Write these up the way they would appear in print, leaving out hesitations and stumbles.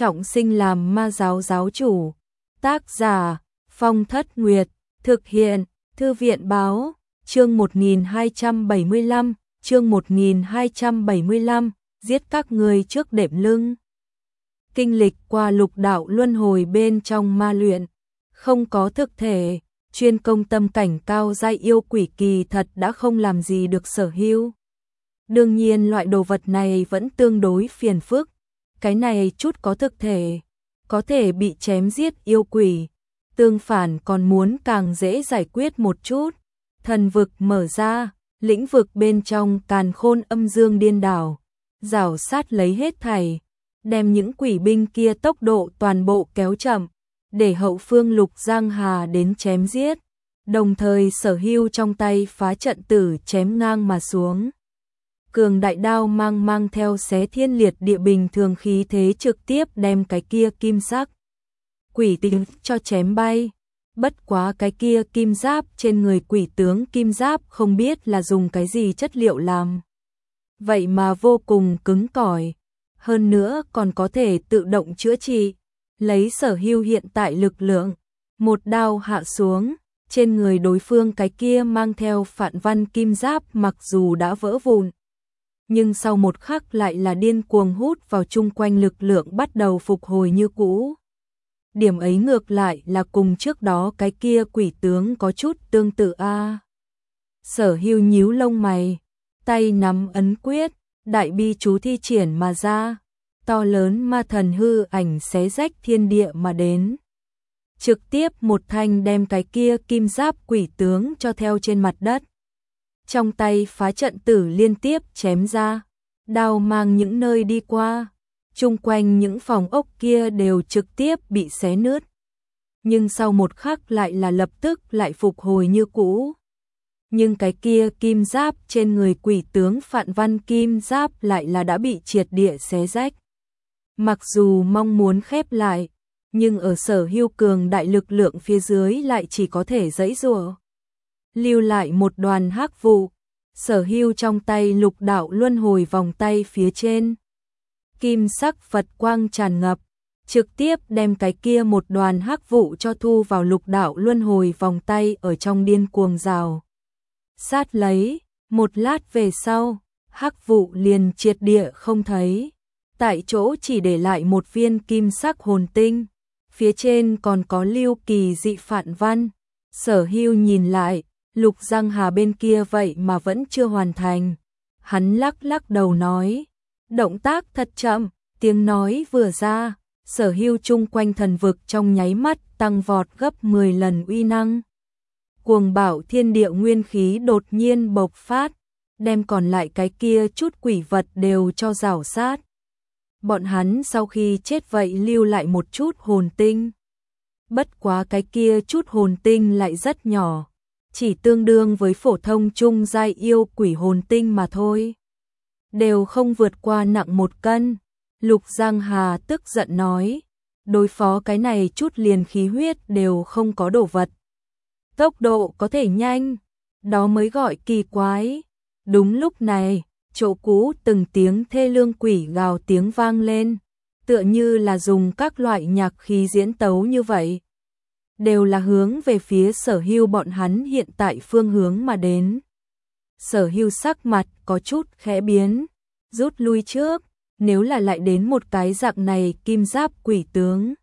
trọng sinh làm ma giáo giáo chủ. Tác giả Phong Thất Nguyệt. Thực hiện Thư viện Báo. Chương 1275. Chương 1275. Giết các ngươi trước đệm lưng. Kinh lịch qua lục đạo luân hồi bên trong ma luyện, không có thực thể, chuyên công tâm cảnh cao giai yêu quỷ kỳ thật đã không làm gì được Sở Hưu. Đương nhiên loại đồ vật này vẫn tương đối phiền phức, cái này chút có thực thể, có thể bị chém giết yêu quỷ, tương phản còn muốn càng dễ giải quyết một chút. Thần vực mở ra, lĩnh vực bên trong càn khôn âm dương điên đảo, rảo sát lấy hết thảy, đem những quỷ binh kia tốc độ toàn bộ kéo chậm, để hậu phương Lục Giang Hà đến chém giết. Đồng thời Sở Hưu trong tay phá trận tử chém ngang mà xuống. Cường đại đao mang theo xé thiên liệt địa bình thường khí thế trực tiếp đem cái kia kim sắc quỷ tinh cho chém bay. Bất quá cái kia kim giáp trên người quỷ tướng kim giáp không biết là dùng cái gì chất liệu làm, vậy mà vô cùng cứng cỏi, hơn nữa còn có thể tự động chữa trị. Lấy Sở Hưu hiện tại lực lượng, một đao hạ xuống, trên người đối phương cái kia mang theo phản văn kim giáp mặc dù đã vỡ vụn, nhưng sau một khắc lại là điên cuồng hút vào chung quanh lực lượng bắt đầu phục hồi như cũ. Điểm ấy ngược lại là cùng trước đó cái kia quỷ tướng có chút tương tự a. Sở Hưu nhíu lông mày, tay nắm ấn quyết, đại bi chú thi triển mà ra, to lớn ma thần hư ảnh xé rách thiên địa mà đến. Trực tiếp một thanh đem cái kia kim giáp quỷ tướng cho theo trên mặt đất. Trong tay phá trận tử liên tiếp chém ra, đao mang những nơi đi qua, chung quanh những phòng ốc kia đều trực tiếp bị xé nứt. Nhưng sau một khắc lại là lập tức lại phục hồi như cũ. Nhưng cái kia kim giáp trên người quỷ tướng phản văn kim giáp lại là đã bị triệt địa xé rách. Mặc dù mong muốn khép lại, nhưng ở Sở Hưu cường đại lực lượng phía dưới lại chỉ có thể giãy giụa. Lưu lại một đoàn hắc vụ, Sở Hưu trong tay lục đạo luân hồi vòng tay phía trên. Kim sắc Phật quang tràn ngập, trực tiếp đem cái kia một đoàn hắc vụ cho thu vào lục đạo luân hồi vòng tay ở trong điên cuồng rào sát lấy. Một lát về sau, hắc vụ liền triệt địa không thấy, tại chỗ chỉ để lại một viên kim sắc hồn tinh, phía trên còn có lưu kỳ dị phản văn. Sở Hưu nhìn lại, Lục Giang Hà bên kia vậy mà vẫn chưa hoàn thành. Hắn lắc đầu nói, động tác thật chậm. Tiếng nói vừa ra, Sở Hưu chung quanh thần vực trong nháy mắt tăng vọt gấp 10 lần uy năng. Cuồng bạo thiên địa nguyên khí đột nhiên bộc phát, đem còn lại cái kia chút quỷ vật đều cho rảo sát. Bọn hắn sau khi chết vậy lưu lại một chút hồn tinh. Bất quá cái kia chút hồn tinh lại rất nhỏ, chỉ tương đương với phổ thông trung giai yêu quỷ hồn tinh mà thôi, đều không vượt qua nặng 1 cân. Lục Giang Hà tức giận nói, đối phó cái này chút liền khí huyết đều không có đồ vật, tốc độ có thể nhanh, đó mới gọi kỳ quái. Đúng lúc này, chỗ cũ từng tiếng thê lương quỷ gào tiếng vang lên, tựa như là dùng các loại nhạc khí diễn tấu như vậy, đều là hướng về phía Sở Hưu bọn hắn hiện tại phương hướng mà đến. Sở Hưu sắc mặt có chút khẽ biến, rút lui trước, nếu là lại đến một cái dạng này kim giáp quỷ tướng.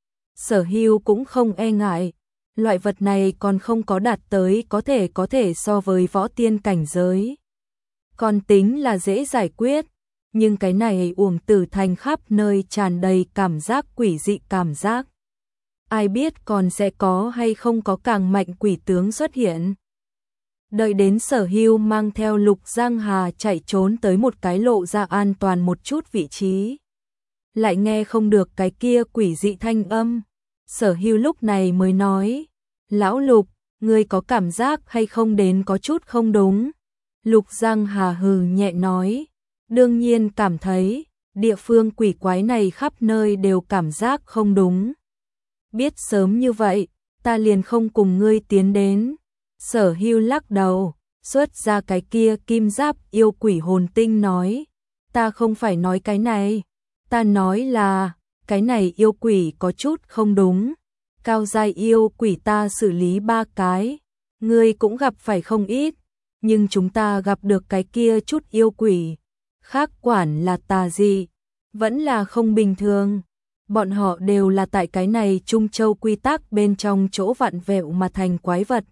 Sở Hưu cũng không e ngại, loại vật này còn không có đạt tới có thể so với võ tiên cảnh giới, còn tính là dễ giải quyết, nhưng cái này Uổng Tử Thành khắp nơi tràn đầy cảm giác quỷ dị cảm giác. Ai biết còn sẽ có hay không có càng mạnh quỷ tướng xuất hiện. Đợi đến Sở Hưu mang theo Lục Giang Hà chạy trốn tới một cái lộ ra an toàn một chút vị trí, lại nghe không được cái kia quỷ dị thanh âm. Sở Hưu lúc này mới nói, lão Lục, ngươi có cảm giác hay không đến có chút không đúng? Lục Giang Hà hừ nhẹ nói, đương nhiên cảm thấy, địa phương quỷ quái này khắp nơi đều cảm giác không đúng. Biết sớm như vậy, ta liền không cùng ngươi tiến đến. Sở Hưu lắc đầu, xuất ra cái kia kim giáp yêu quỷ hồn tinh nói, ta không phải nói cái này, ta nói là, cái này yêu quỷ có chút không đúng. Cao giai yêu quỷ ta xử lý 3 cái, ngươi cũng gặp phải không ít, nhưng chúng ta gặp được cái kia chút yêu quỷ, khác quản là tà dị, vẫn là không bình thường. Bọn họ đều là tại cái này Trung Châu quy tắc bên trong chỗ vặn vẹo mà thành quái vật.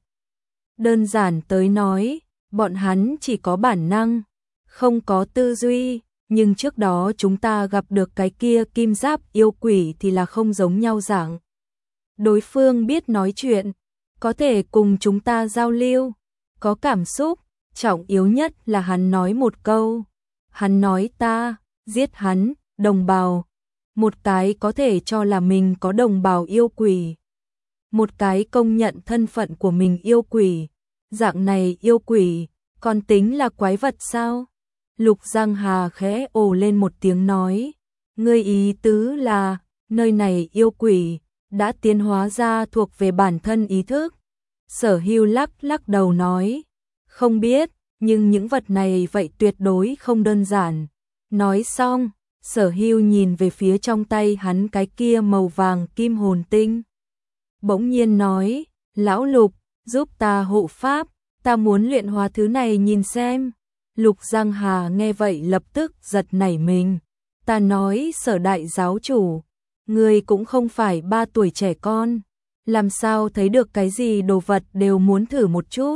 Đơn giản tới nói, bọn hắn chỉ có bản năng, không có tư duy, nhưng trước đó chúng ta gặp được cái kia kim giáp yêu quỷ thì là không giống nhau dạng. Đối phương biết nói chuyện, có thể cùng chúng ta giao lưu, có cảm xúc, trọng yếu nhất là hắn nói một câu. Hắn nói ta, giết hắn, đồng bào. Một cái có thể cho là mình có đồng bào yêu quỷ. Một cái công nhận thân phận của mình yêu quỷ. Dạng này yêu quỷ, còn tính là quái vật sao? Lục Giang Hà khẽ ồ lên một tiếng nói. Ngươi ý tứ là, nơi này yêu quỷ, đã tiến hóa ra thuộc về bản thân ý thức. Sở Hưu lắc lắc đầu nói. Không biết, nhưng những vật này vậy tuyệt đối không đơn giản. Nói xong, Sở Hưu nhìn về phía trong tay hắn cái kia màu vàng kim hồn tinh. Bỗng nhiên nói, lão Lục, giúp ta hộ pháp, ta muốn luyện hóa thứ này nhìn xem. Lục Giang Hà nghe vậy lập tức giật nảy mình. Ta nói Sở đại giáo chủ, ngươi cũng không phải 3 tuổi trẻ con, làm sao thấy được cái gì đồ vật đều muốn thử một chút.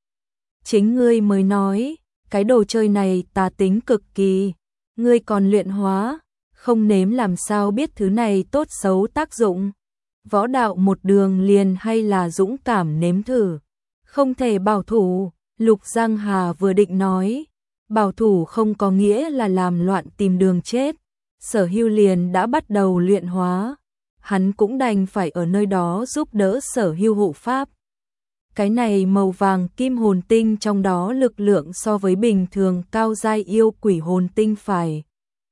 Chính ngươi mới nói, cái đồ chơi này tà tính cực kỳ, ngươi còn luyện hóa, không nếm làm sao biết thứ này tốt xấu tác dụng. Võ đạo một đường liền hay là dũng cảm nếm thử, không thể bảo thủ. Lục Giang Hà vừa định nói, bảo thủ không có nghĩa là làm loạn tìm đường chết. Sở Hưu liền đã bắt đầu luyện hóa, hắn cũng đành phải ở nơi đó giúp đỡ Sở Hưu hộ pháp. Cái này màu vàng kim hồn tinh trong đó lực lượng so với bình thường cao giai yêu quỷ hồn tinh phải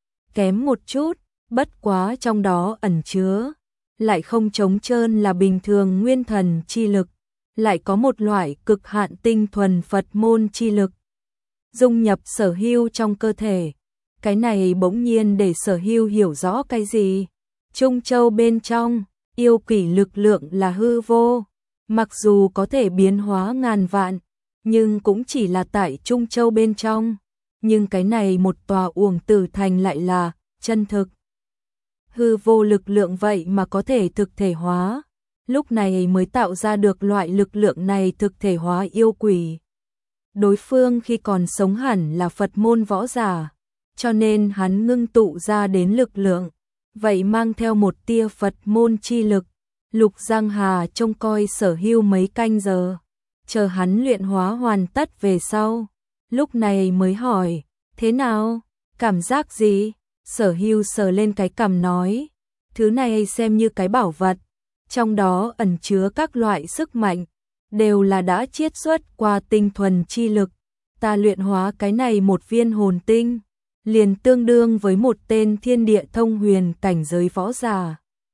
kém một chút, bất quá trong đó ẩn chứa, lại không trống trơn là bình thường nguyên thần chi lực, lại có một loại cực hạn tinh thuần Phật môn chi lực. Dung nhập Sở Hưu trong cơ thể, cái này bỗng nhiên để Sở Hưu hiểu rõ cái gì. Trung Châu bên trong, yêu quỷ lực lượng là hư vô. Mặc dù có thể biến hóa ngàn vạn, nhưng cũng chỉ là tại Trung Châu bên trong. Nhưng cái này một tòa Uổng Tử Thành lại là chân thực. Hư vô lực lượng vậy mà có thể thực thể hóa. Lúc này mới tạo ra được loại lực lượng này thực thể hóa yêu quỷ. Đối phương khi còn sống hẳn là Phật môn võ giả, cho nên hắn ngưng tụ ra đến lực lượng, vậy mang theo một tia Phật môn chi lực. Lục Giang Hà trông coi Sở Hưu mấy canh giờ, chờ hắn luyện hóa hoàn tất về sau, lúc này mới hỏi, thế nào, cảm giác gì? Sở Hưu sờ lên cái cằm nói, thứ này xem như cái bảo vật, trong đó ẩn chứa các loại sức mạnh, đều là đã chiết xuất qua tinh thuần chi lực. Ta luyện hóa cái này một viên hồn tinh, liền tương đương với một tên thiên địa thông huyền cảnh giới võ giả.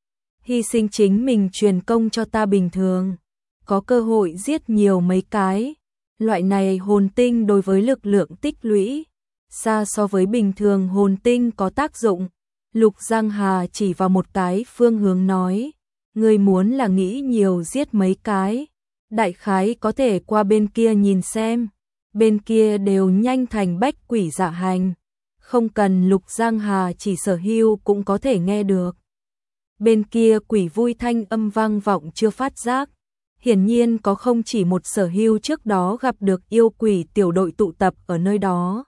Hy sinh chính mình truyền công cho ta bình thường, có cơ hội giết nhiều mấy cái. Loại này hồn tinh đối với lực lượng tích lũy, xa so với bình thường hồn tinh có tác dụng. Lục Giang Hà chỉ vào một cái phương hướng nói, ngươi muốn là nghĩ nhiều giết mấy cái, đại khái có thể qua bên kia nhìn xem, bên kia đều nhanh thành bách quỷ dạ hành. Không cần Lục Giang Hà chỉ Sở Hưu cũng có thể nghe được. Bên kia quỷ vui thanh âm vang vọng chưa phát giác. Hiển nhiên có không chỉ một Sở Hưu trước đó gặp được yêu quỷ tiểu đội tụ tập ở nơi đó.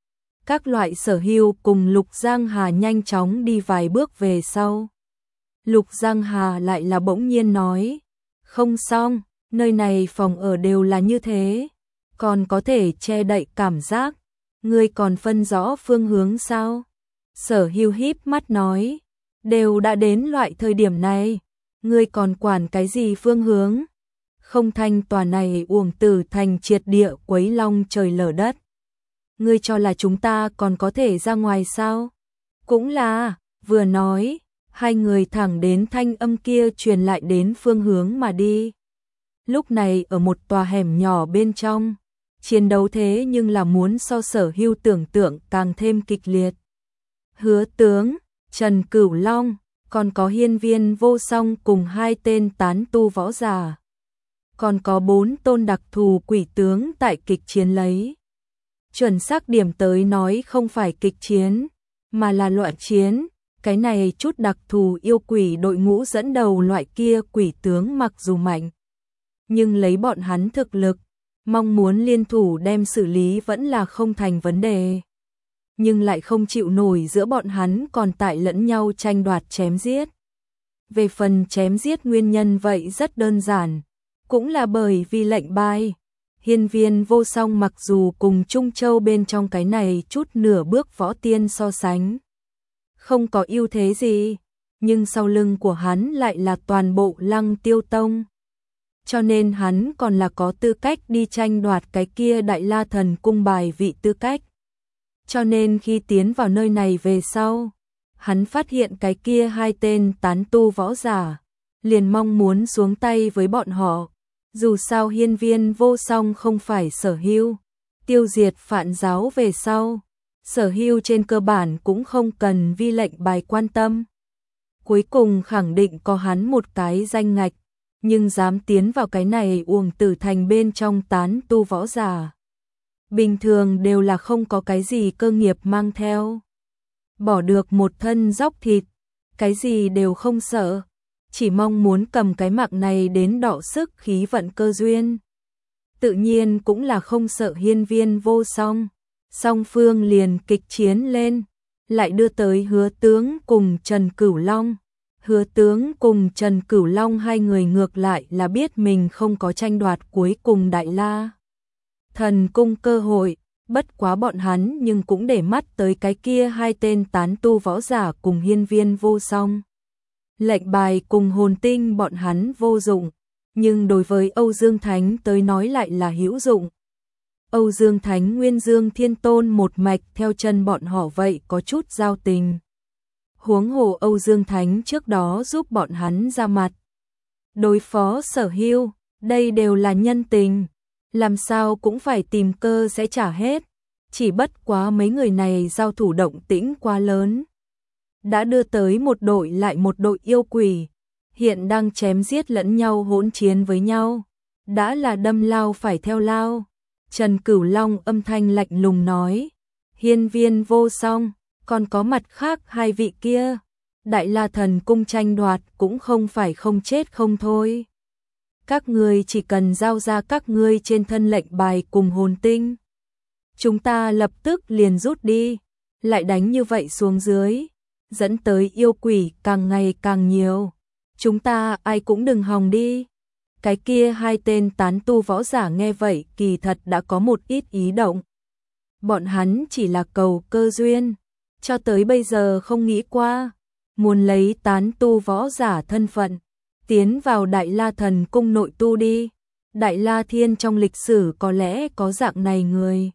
Các loại Sở Hưu cùng Lục Giang Hà nhanh chóng đi vài bước về sau. Lục Giang Hà lại là bỗng nhiên nói, không xong, nơi này phòng ở đều là như thế, còn có thể che đậy cảm giác, ngươi còn phân rõ phương hướng sao? Sở Hưu híp mắt nói, đều đã đến loại thời điểm này, ngươi còn quản cái gì phương hướng? Không thanh tòa này Uổng Tử Thành triệt địa quấy long trời lở đất. Ngươi cho là chúng ta còn có thể ra ngoài sao? Cũng là, vừa nói, hai người thẳng đến thanh âm kia truyền lại đến phương hướng mà đi. Lúc này ở một tòa hẻm nhỏ bên trong, chiến đấu thế nhưng là muốn so Sở Hưu tưởng tượng càng thêm kịch liệt. Hứa tướng, Trần Cửu Long, còn có Hiên Viên Vô Song cùng 2 tên tán tu võ giả. Còn có 4 tôn đặc thù quỷ tướng tại kịch chiến lấy. Chuẩn xác điểm tới nói không phải kịch chiến, mà là loạn chiến. Cái này chút đặc thù yêu quỷ đội ngũ dẫn đầu loại kia quỷ tướng mặc dù mạnh, nhưng lấy bọn hắn thực lực, mong muốn liên thủ đem xử lý vẫn là không thành vấn đề. Nhưng lại không chịu nổi giữa bọn hắn còn tại lẫn nhau tranh đoạt chém giết. Về phần chém giết nguyên nhân vậy rất đơn giản, cũng là bởi vì lệnh bài. Hiên Viên Vô Song mặc dù cùng Trung Châu bên trong cái này chút nửa bước võ tiên so sánh, không có ưu thế gì, nhưng sau lưng của hắn lại là toàn bộ Lăng Tiêu Tông. Cho nên hắn còn là có tư cách đi tranh đoạt cái kia Đại La Thần Cung bài vị tư cách. Cho nên khi tiến vào nơi này về sau, hắn phát hiện cái kia 2 tên tán tu võ giả, liền mong muốn xuống tay với bọn họ. Dù sao Hiên Viên Vô Song không phải Sở Hưu, tiêu diệt Phạn giáo về sau, Sở Hưu trên cơ bản cũng không cần vi lệnh bài quan tâm. Cuối cùng khẳng định có hắn một cái danh ngạch, nhưng dám tiến vào cái này Uổng Tử Thành bên trong tán tu võ giả. Bình thường đều là không có cái gì cơ nghiệp mang theo. Bỏ được một thân dóc thịt, cái gì đều không sợ, chỉ mong muốn cầm cái mạng này đến đọ sức khí vận cơ duyên. Tự nhiên cũng là không sợ Hiên Viên Vô Song. Song phương liền kịch chiến lên, lại đưa tới Hứa Tướng cùng Trần Cửu Long. Hứa Tướng cùng Trần Cửu Long 2 người ngược lại là biết mình không có tranh đoạt cuối cùng Đại La Thần Cung cơ hội, bất quá bọn hắn nhưng cũng để mắt tới cái kia 2 tên tán tu võ giả cùng Hiên Viên Vô Song. Lệnh bài cùng hồn tinh bọn hắn vô dụng, nhưng đối với Âu Dương Thánh tới nói lại là hữu dụng. Âu Dương Thánh Nguyên Dương Thiên Tôn một mạch theo chân bọn họ vậy có chút giao tình. Huống hồ Âu Dương Thánh trước đó giúp bọn hắn ra mặt đối phó Sở Hưu, đây đều là nhân tình, làm sao cũng phải tìm cơ sẽ trả hết. Chỉ bất quá mấy người này giao thủ động tĩnh quá lớn, đã đưa tới một đội lại một đội yêu quỷ, hiện đang chém giết lẫn nhau hỗn chiến với nhau, đã là đâm lao phải theo lao. Trần Cửu Long âm thanh lạnh lùng nói, Hiên Viên Vô Song, còn có mặt khác 2 vị kia, Đại La Thần Cung tranh đoạt cũng không phải không chết không thôi. Các ngươi chỉ cần giao ra các ngươi trên thân lệnh bài cùng hồn tinh, chúng ta lập tức liền rút đi. Lại đánh như vậy xuống dưới, dẫn tới yêu quỷ càng ngày càng nhiều, chúng ta ai cũng đừng hòng đi. Cái kia 2 tên tán tu võ giả nghe vậy kỳ thật đã có một ít ý động. Bọn hắn chỉ là cầu cơ duyên, cho tới bây giờ không nghĩ qua muốn lấy tán tu võ giả thân phận tiến vào Đại La Thần Cung nội tu đi. Đại La Thiên trong lịch sử có lẽ có dạng này người,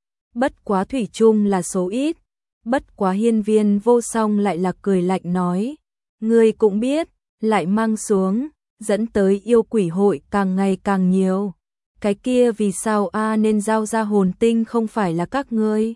bất quá thủy chung là số ít. Bất quá Hiên Viên Vô Song lại là cười lạnh nói, ngươi cũng biết, lại mang xuống, dẫn tới yêu quỷ hội càng ngày càng nhiều. Cái kia vì sao nên giao ra hồn tinh không phải là các ngươi?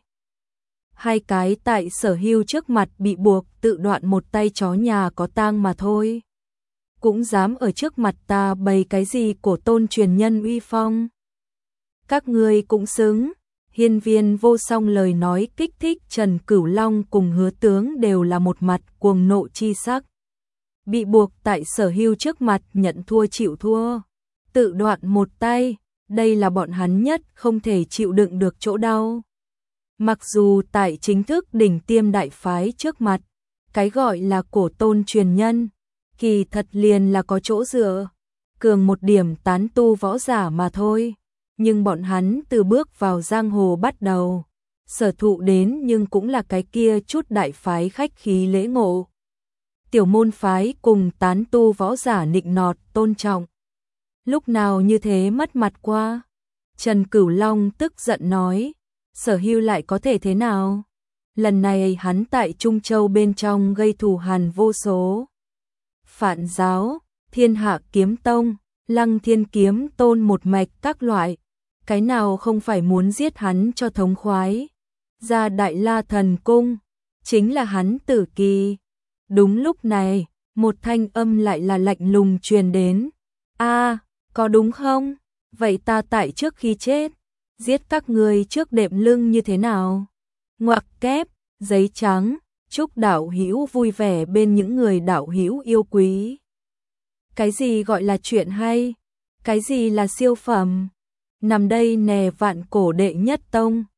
2 cái tại Sở Hưu trước mặt bị buộc tự đoạn một tay chó nhà có tang mà thôi. Cũng dám ở trước mặt ta bày cái gì cổ tôn truyền nhân uy phong? Các ngươi cũng xứng. Hiên Viên Vô Song lời nói kích thích Trần Cửu Long cùng Hứa Tướng đều là một mặt cuồng nộ chi sắc. Bị buộc tại Sở Hưu trước mặt nhận thua chịu thua, tự đoạn một tay, đây là bọn hắn nhất không thể chịu đựng được chỗ đau. Mặc dù tại chính thức đỉnh tiêm đại phái trước mặt, cái gọi là cổ tôn truyền nhân, kỳ thật liền là có chỗ dựa, cường một điểm tán tu võ giả mà thôi. Nhưng bọn hắn từ bước vào giang hồ bắt đầu, sở thụ đến nhưng cũng là cái kia chút đại phái khách khí lễ ngộ. Tiểu môn phái cùng tán tu võ giả nịnh nọt tôn trọng. Lúc nào như thế mất mặt qua? Trần Cửu Long tức giận nói, Sở Hưu lại có thể thế nào? Lần này hắn tại Trung Châu bên trong gây thù hằn vô số. Phạn giáo, Thiên Hạ Kiếm Tông, Lăng Thiên Kiếm Tôn một mạch các loại, cái nào không phải muốn giết hắn cho thống khoái. Ra Đại La Thần Cung, chính là hắn tử kỳ. Đúng lúc này, một thanh âm lại là lạnh lùng truyền đến. A, có đúng không? Vậy ta tại trước khi chết, giết các ngươi trước đệm lưng như thế nào? Ngoặc kép, giấy trắng, chúc đạo hữu vui vẻ bên những người đạo hữu yêu quý. Cái gì gọi là chuyện hay? Cái gì là siêu phẩm? Nằm đây nè vạn cổ đệ nhất tông.